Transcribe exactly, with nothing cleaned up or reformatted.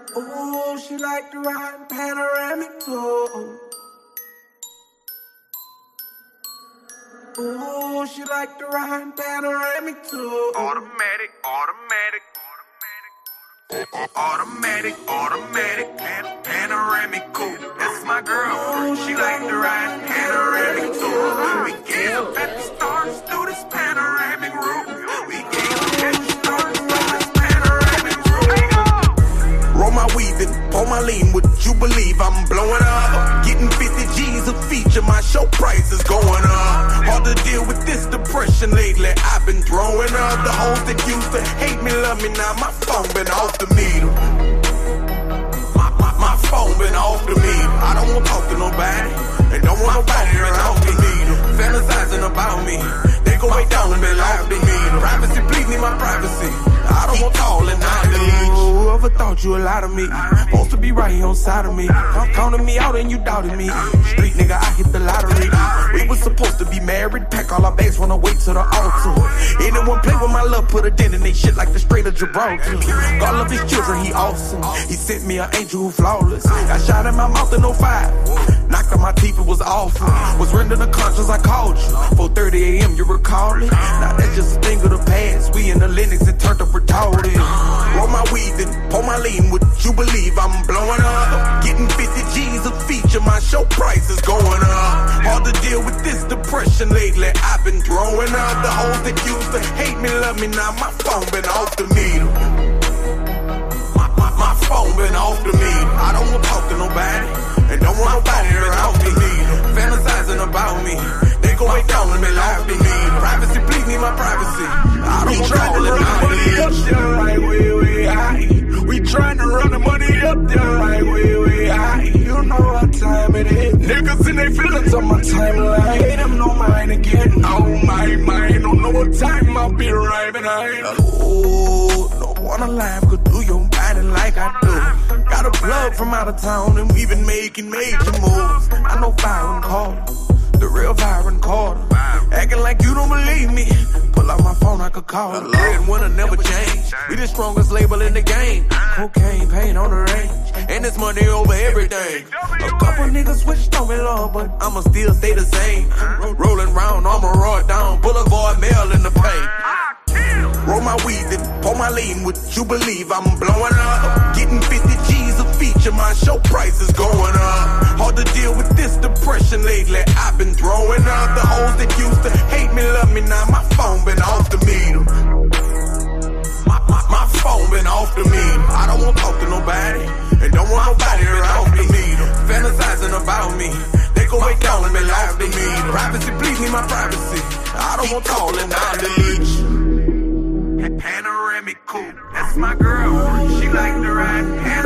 Ooh, she like to ride panoramic too. Ooh, she like to ride panoramic too. Automatic, automatic, automatic, automatic, automatic, pan- panoramic cool. That's my girl. She like to ride panoramic too. We get up at the stars through this panoramic roof. We get up at the stars through this panoramic roof. Roll my weed and pour my lean. Would you believe I'm blowing up? Getting fifty G's a feature. My show price is going up. Hard to deal with this depression lately. I've been throwing up. The hoes that used to hate me love me now. My phone been off the meter. My, my, my phone been off the meter. I don't want to talk to nobody. And don't want nobody around the meter. Fantasizing about me. They go way down and been off the meter. Privacy, please need my privacy. I don't want tall and not the leech. Whoever thought you a lot of me. Supposed to be right here on side of me. Counting me out and you doubted me. Street nigga, I hit the lottery. We was supposed to be married. Pack all our bags, run away to the altar. Anyone play with my love, put a dent in they shit like the Strait of Gibraltar. God love his children, he awesome. He sent me an angel who flawless. Got shot in my mouth in oh five. Knocked out my teeth, it was awful. Was rendered unconscious, I called you. four thirty a.m., you recall it? Now that's just a thing of the past. We in the Linux and turned up retarded. Roll my weed and pour my lean. Would you believe I'm blowing up? Getting fifty G's a feature. My show price is going up. Hard to deal with this depression lately. I've been throwing up. The hoes that used to hate me love me now. My phone been off the meter. My, my, my phone been off the meter. I don't want to talk to nobody. And don't want nobody around me. Fantasizing about me. They go way down and been off the meter. Privacy, please need my privacy. I don't want to run the money up there like way, way high. We trying to run the money up there like way, way high. You know what time it is. Niggas in their feelings on my timeline. Hate them, no mine again. Oh my, mine. Don't know what time I'll be right behind. Oh, don't wanna laugh, could do your body like I do. Got a plug from out of town and we been making major moves. I know Byron Carter, the real Byron Carter. Acting like you don't believe me. Pull out my phone, I could call her. Red winner never change. We the strongest label in the game. Cocaine, paint on the range. And it's money over everything. A couple niggas switched on me, Lord, but I'ma still stay the same. Rolling round, I'ma roll down. Boulevard mail in the paint. Roll my weed and pour my lean. Would you believe I'm blowing up? Getting fifty G's a feature. My show price is going up. Hard to deal with this depression lately. I've been throwing up. The hoes that used to hate me love me now. My phone been off the meter. My, my, my phone been off the meter. I don't want to talk to nobody. And don't want nobody around the meter. Fantasizing about me. They go way down and been off the meter. Privacy, please need my privacy. I don't want tall and not the leech. Panoramic cool. That's my girl. She like to ride.